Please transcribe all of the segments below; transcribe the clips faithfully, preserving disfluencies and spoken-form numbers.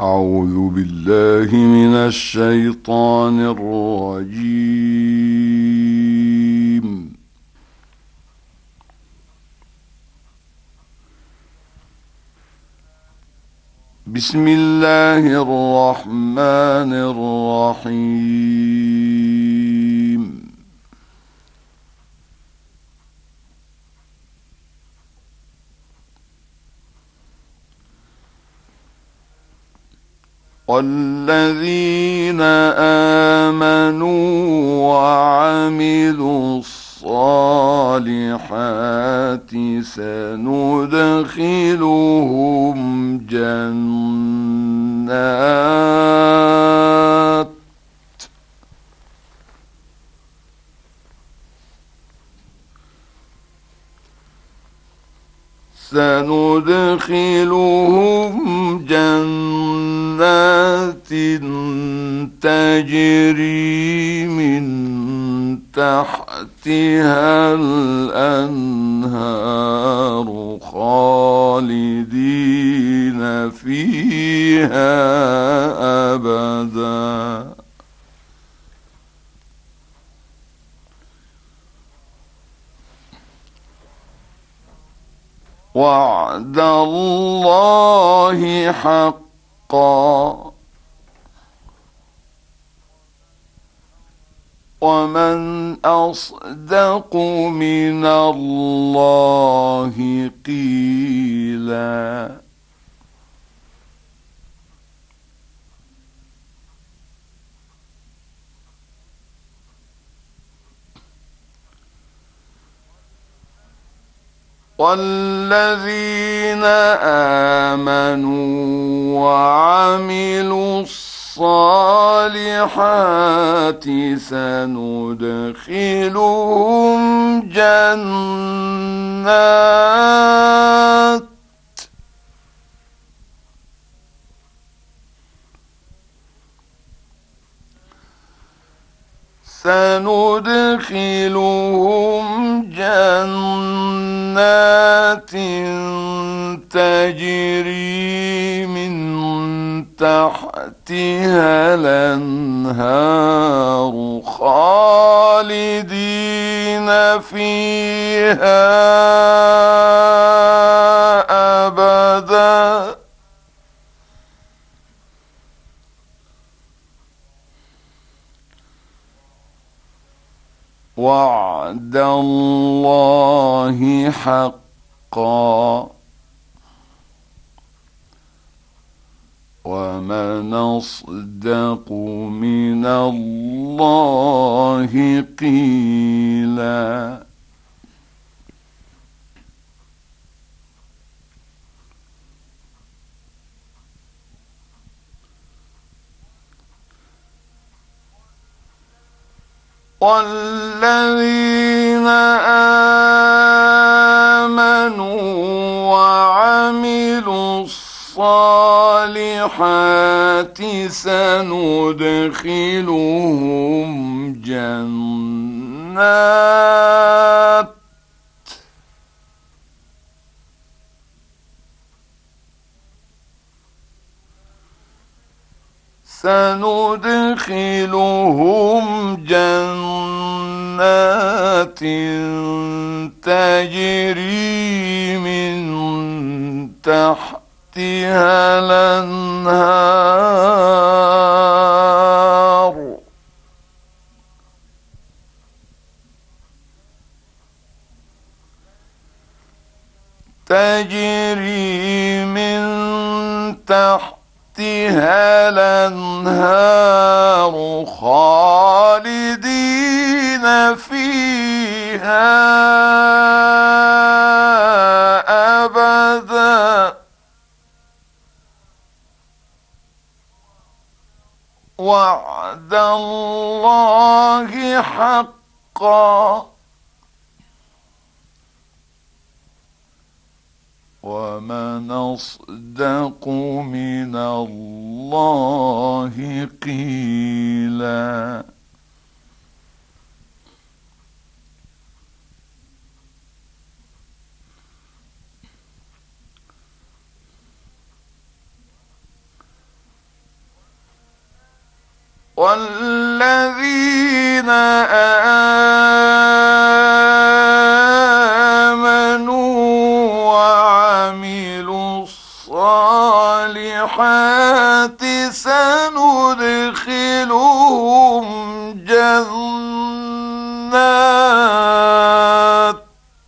أعوذ بالله من الشيطان الرجيم. بسم الله الرحمن الرحيم. والذين آمنوا وعملوا الصالحات سندخلهم جنات سندخلهم جنات تجري من تحتها الأنهار خالدين فيها أبدا. وعد الله حقا ومن أصدق من الله قيلا. والذين آمنوا وعملوا الصالحات سندخلهم جنات سندخلهم جنات تجري من تحتها الأنهار خالدين فيها أبدا. وعد الله حقا ومن أصدق من الله قيلا. والذين آمنوا وعملوا الصالحات سندخلهم جنات سندخلهم جنات تجري من تحتها الأنهار تجري من تحتها الأنهار خالدين فيها أبدا. وعد الله حقا ومن أصدق من الله قيلا. والذين آمنوا وعملوا الصالحات سندخلهم جنات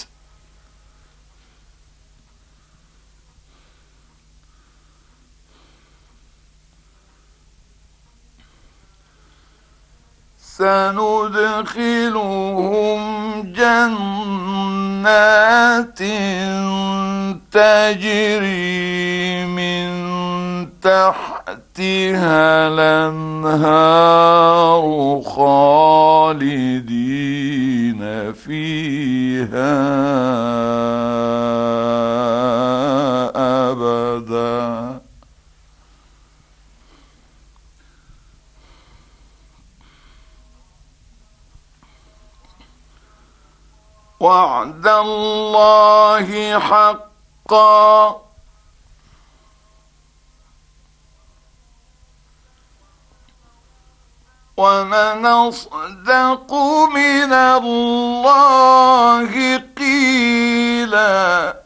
سندخلهم جنات تجري من تحتها الأنهار خالدين فيها أبدا. وعد الله حقا ومن أصدق من الله قيلا.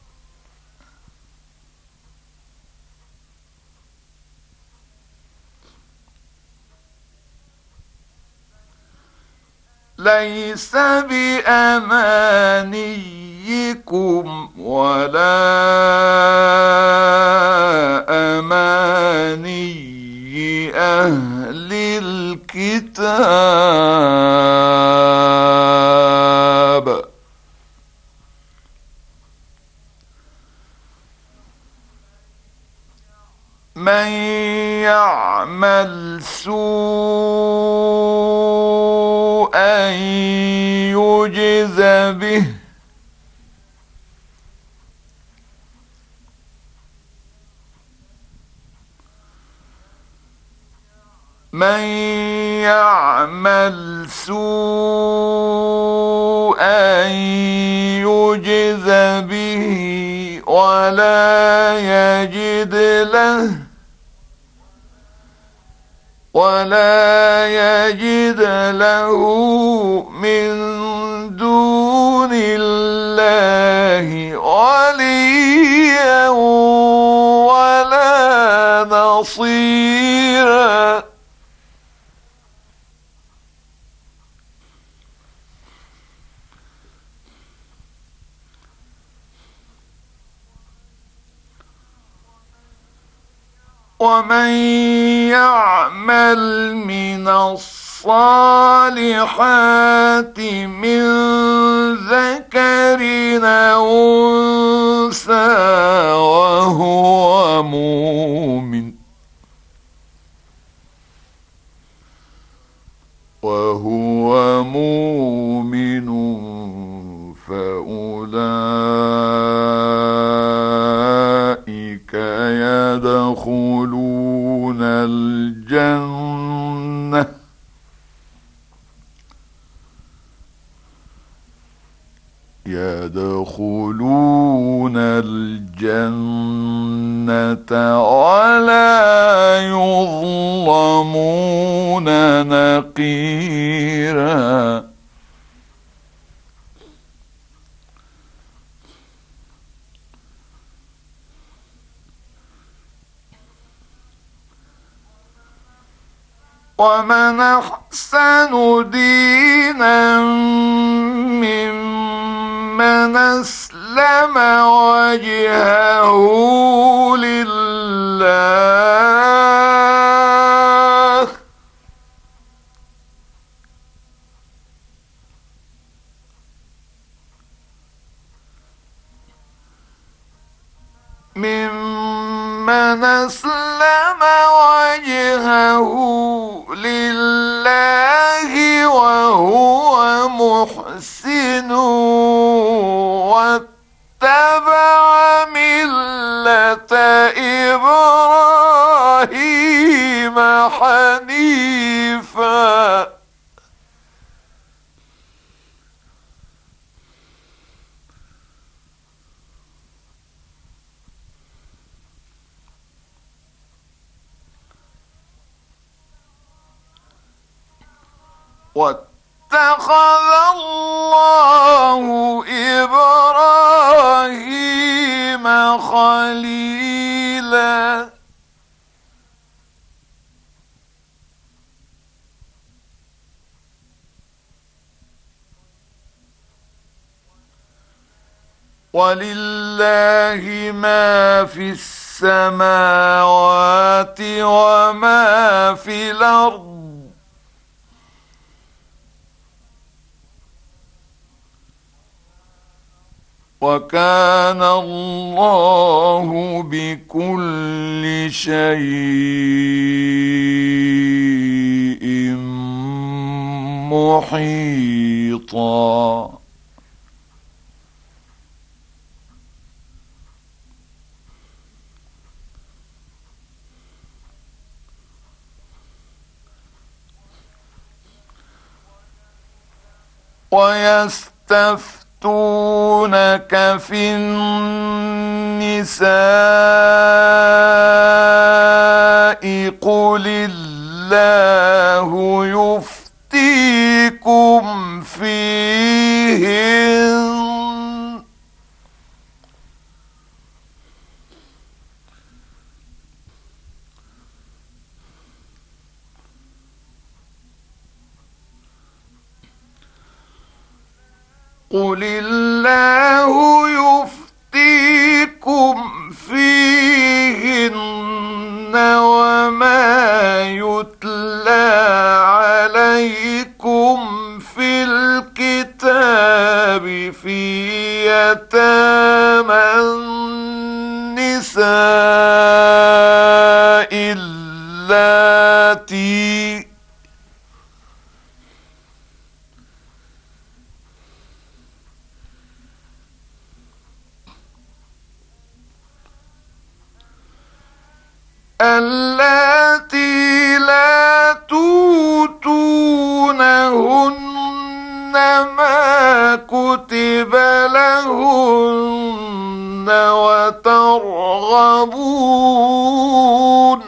ليس بأمانيكم ولا أماني أهل الكتاب من يعمل سوءا يجز به من يعمل سوءا يجز به ولا يجد له ولا يجد له من دون الله وليا ولا نصيرا. ومن يعمل من الصالحات من ذكر أو أنثى وهو مؤمن وهو مؤمن فأولئك يدخلون الجنة يدخلون الجنة ولا يظلمون نقيرا. ومن أحسن دينا ممن أسلم وجهه لله ممن أسلم وجهه لله وهو محسن واتبع ملة إبراهيم حنيفا. واتخذ الله إبراهيم خليلا ولله ما في السماوات وما في الأرض وكان الله بكل شيء محيطا. ويستفتونك في النساء قل الله يفتيكم فيهن قل الله يفتيكم فيهن وما يتلى عليكم في الكتاب في يتامى النساء اللاتي اللاتي لا توتونهن ما كتب لهن وترغبون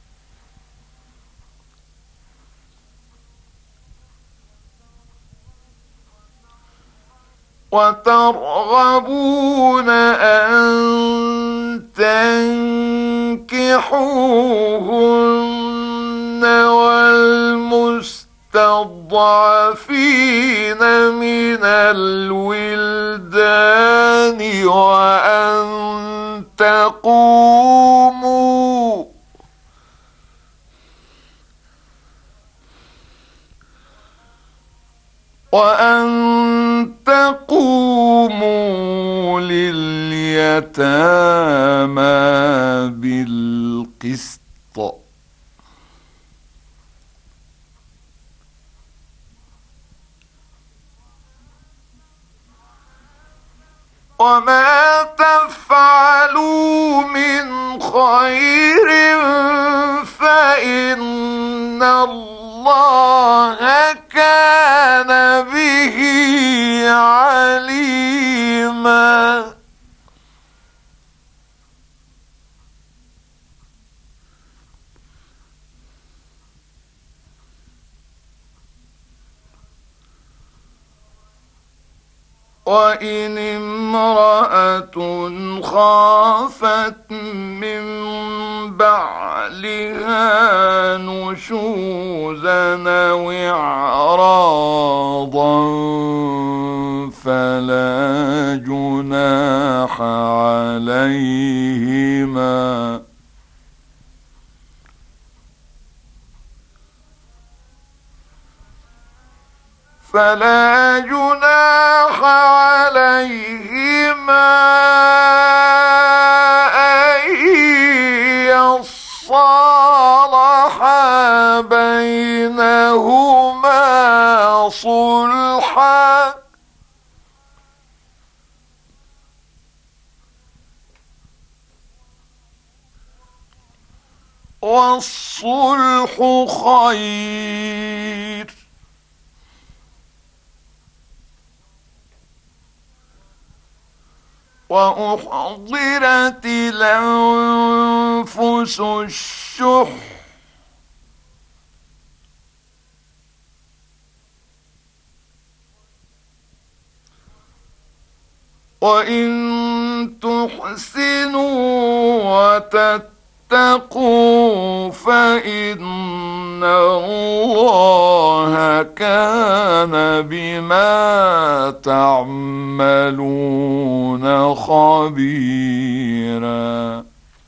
وترغبون أن تنكحوهن والمستضعفين من الولدان وأن تقوموا وأن تقوموا لليتامى بالقسط وما تفعلوا من خير فإن الله كان به عليما. وإن امرأة خافت من بعلها نشوزا أو إعراضا فلا جناح عليهما فلا جناح عليهما أن يصالحا بينهما صلحا والصلح خير. وأحضرت الأنفس الشح وإن تحسنوا وتتقوا فإن الله كان بما تعملون خبيرا.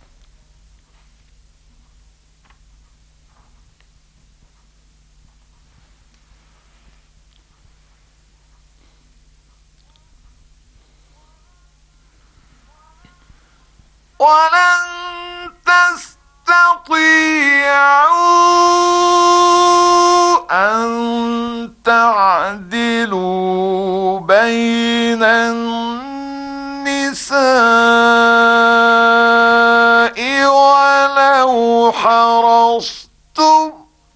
ولن تستطيعوا أن تعدلوا بين النساء ولو حرصتم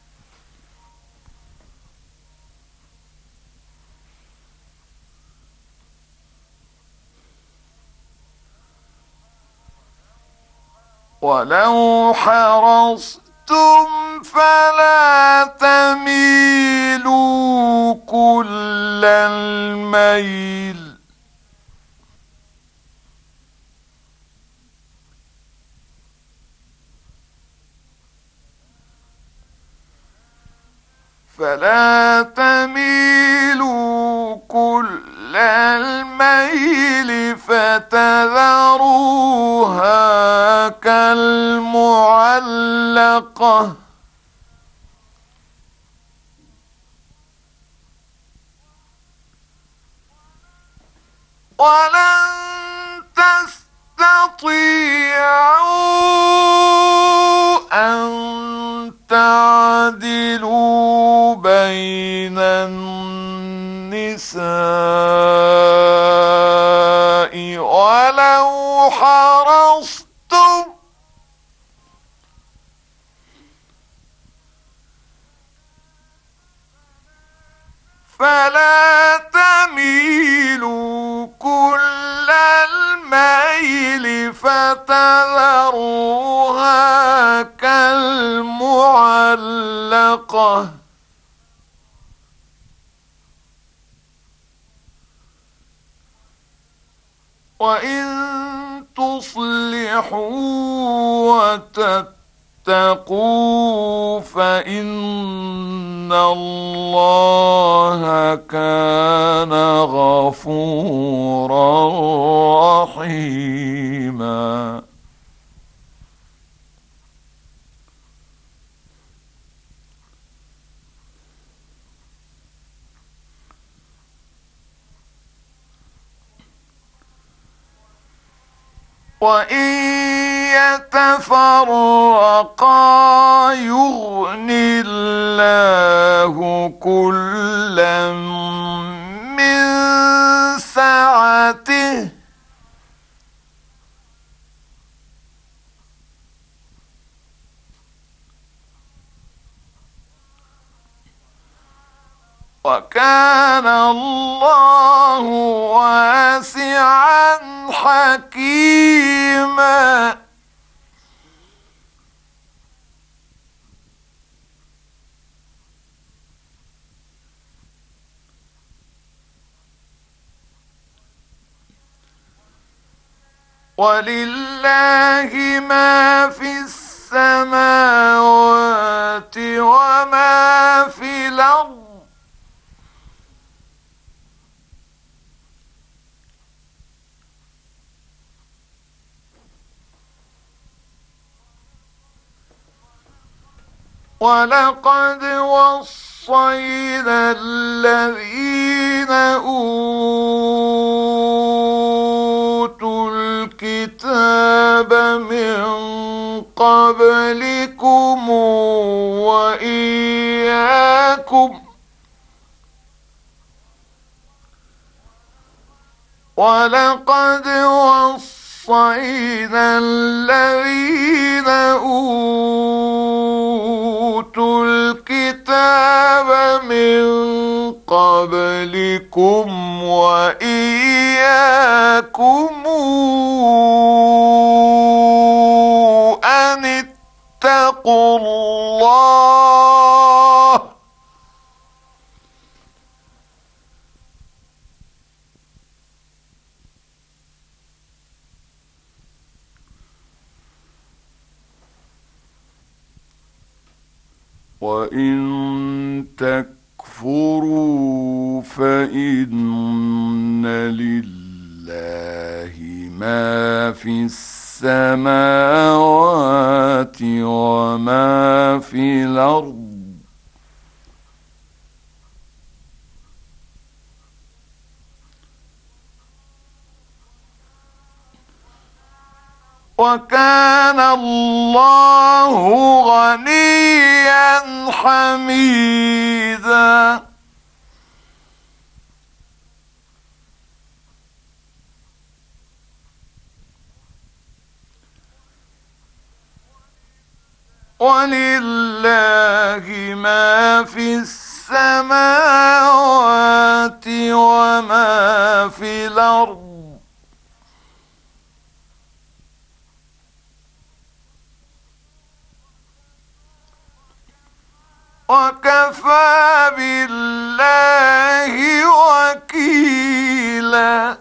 ولو حرصتم فلا تميلوا كل الميل فلا تميلوا كل الميل فتذروها كالمعلقة ولن تستطيعوا أن تعدلوا بين النساء ولو حرصتم فلا تميلوا كل الميل فتذروها كالمعلقة وإن تصلحوا وتتقوا فإن الله كان غفورا رحيما. وإن يتفرقا يغن الله كلا من سعته وكان الله واسعا حكيما. ولله ما في السماوات وما في الأرض ولقد وصينا الذين أوتوا الكتاب من قبلكم وإياكم ولقد وصينا الذين أوتوا الكتاب من قبلكم وإياكم أن اتقوا الله وإن تكفروا فإن لله ما في السماوات وما في الأرض وكان الله غنيا حميدا. ولله ما في السماوات وما في الأرض وكفى بالله وكيلا.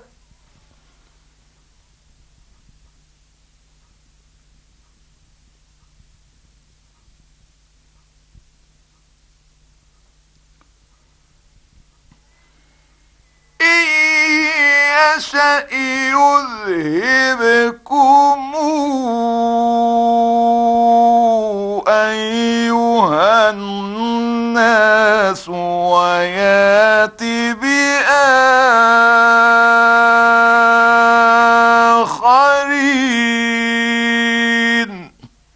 إن يشأ يذهبكم أيها الناس ويأتي بآخرين.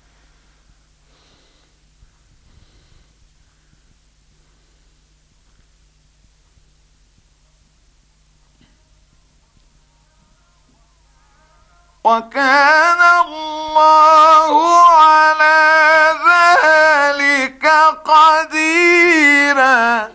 وكان الله على ذلك قديرا.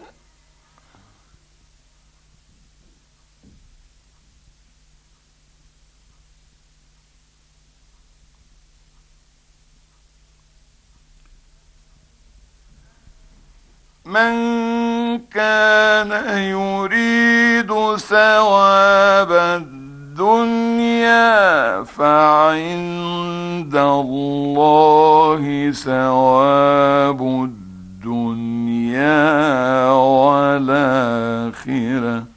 من كان يريد ثواب الدنيا فعند الله ثواب الدنيا والآخرة.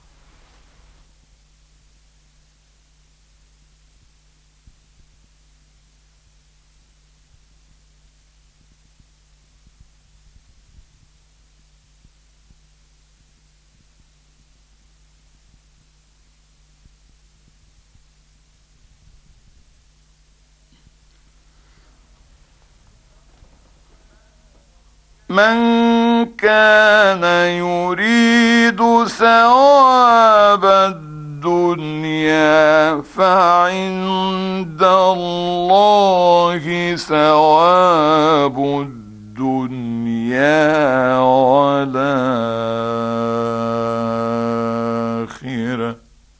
من كان يريد ثواب الدنيا فعند الله ثواب الدنيا والآخرة.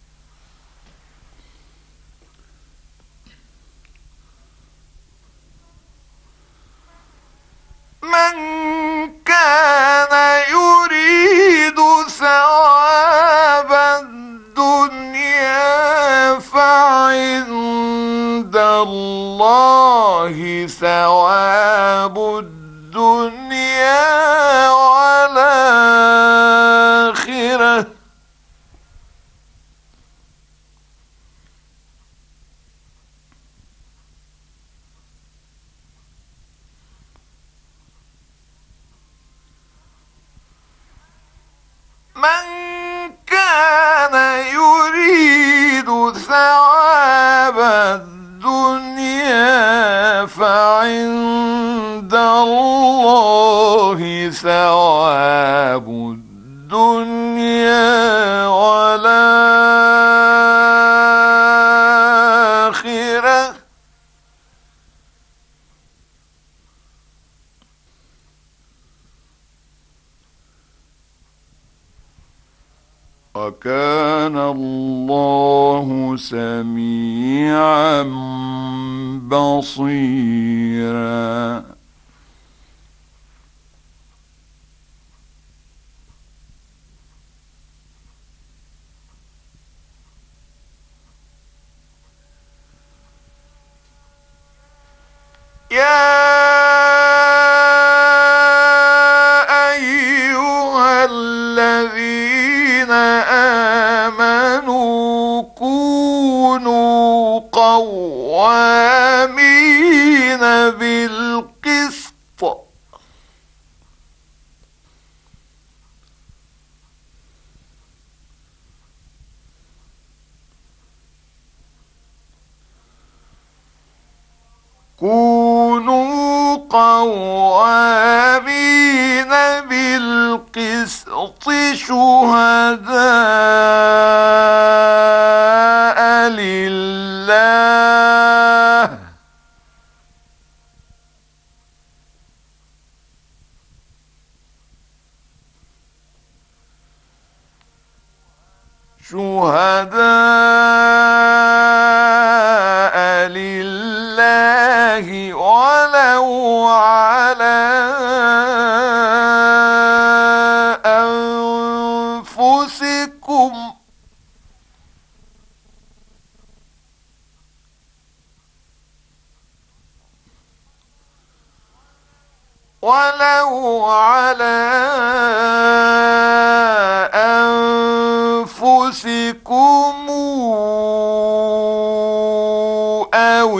من كان يريد ثواب الدنيا فعند الله ثواب الدنيا والآخرة. من كان يريد ثواب الدنيا فعند الله ثواب الدنيا والآخرة. وكان الله سميعا بصيرا. يا قوامين بالقسط شهداء لله شهداء لله ولو على أنفسكم ولو على أنفسكم أو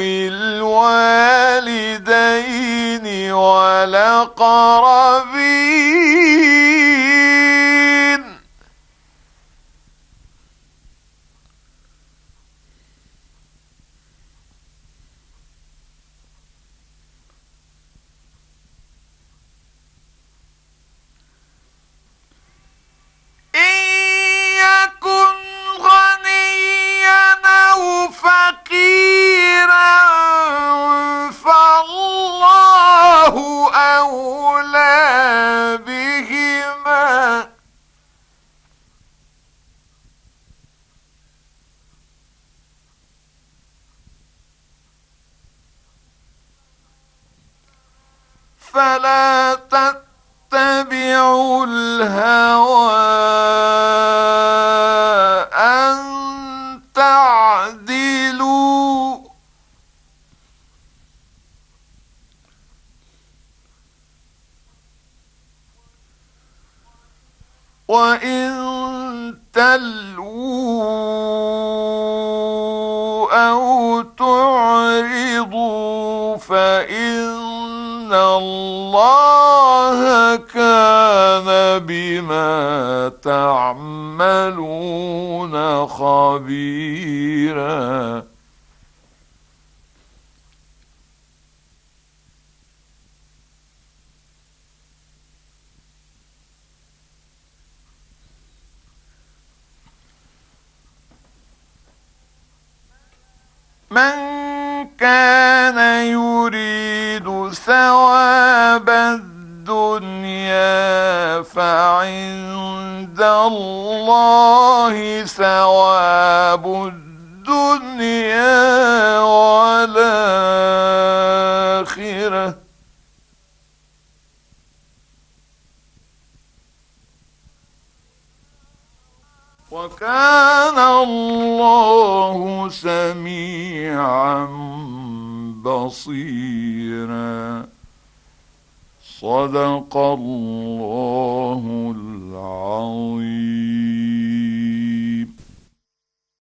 الوالدين والأقربين إن يكن غنيا أو فقيرا فالله أولى بهما فلا تتبعوا الهوى أن تعدلوا وإن تلووا أو تعرضوا فإن الله كان بما تعملون خبيرا من كان يريد ثواب الدنيا فعند الله ثواب الدنيا والآخرة وكان الله سميعا بصيرا صدق الله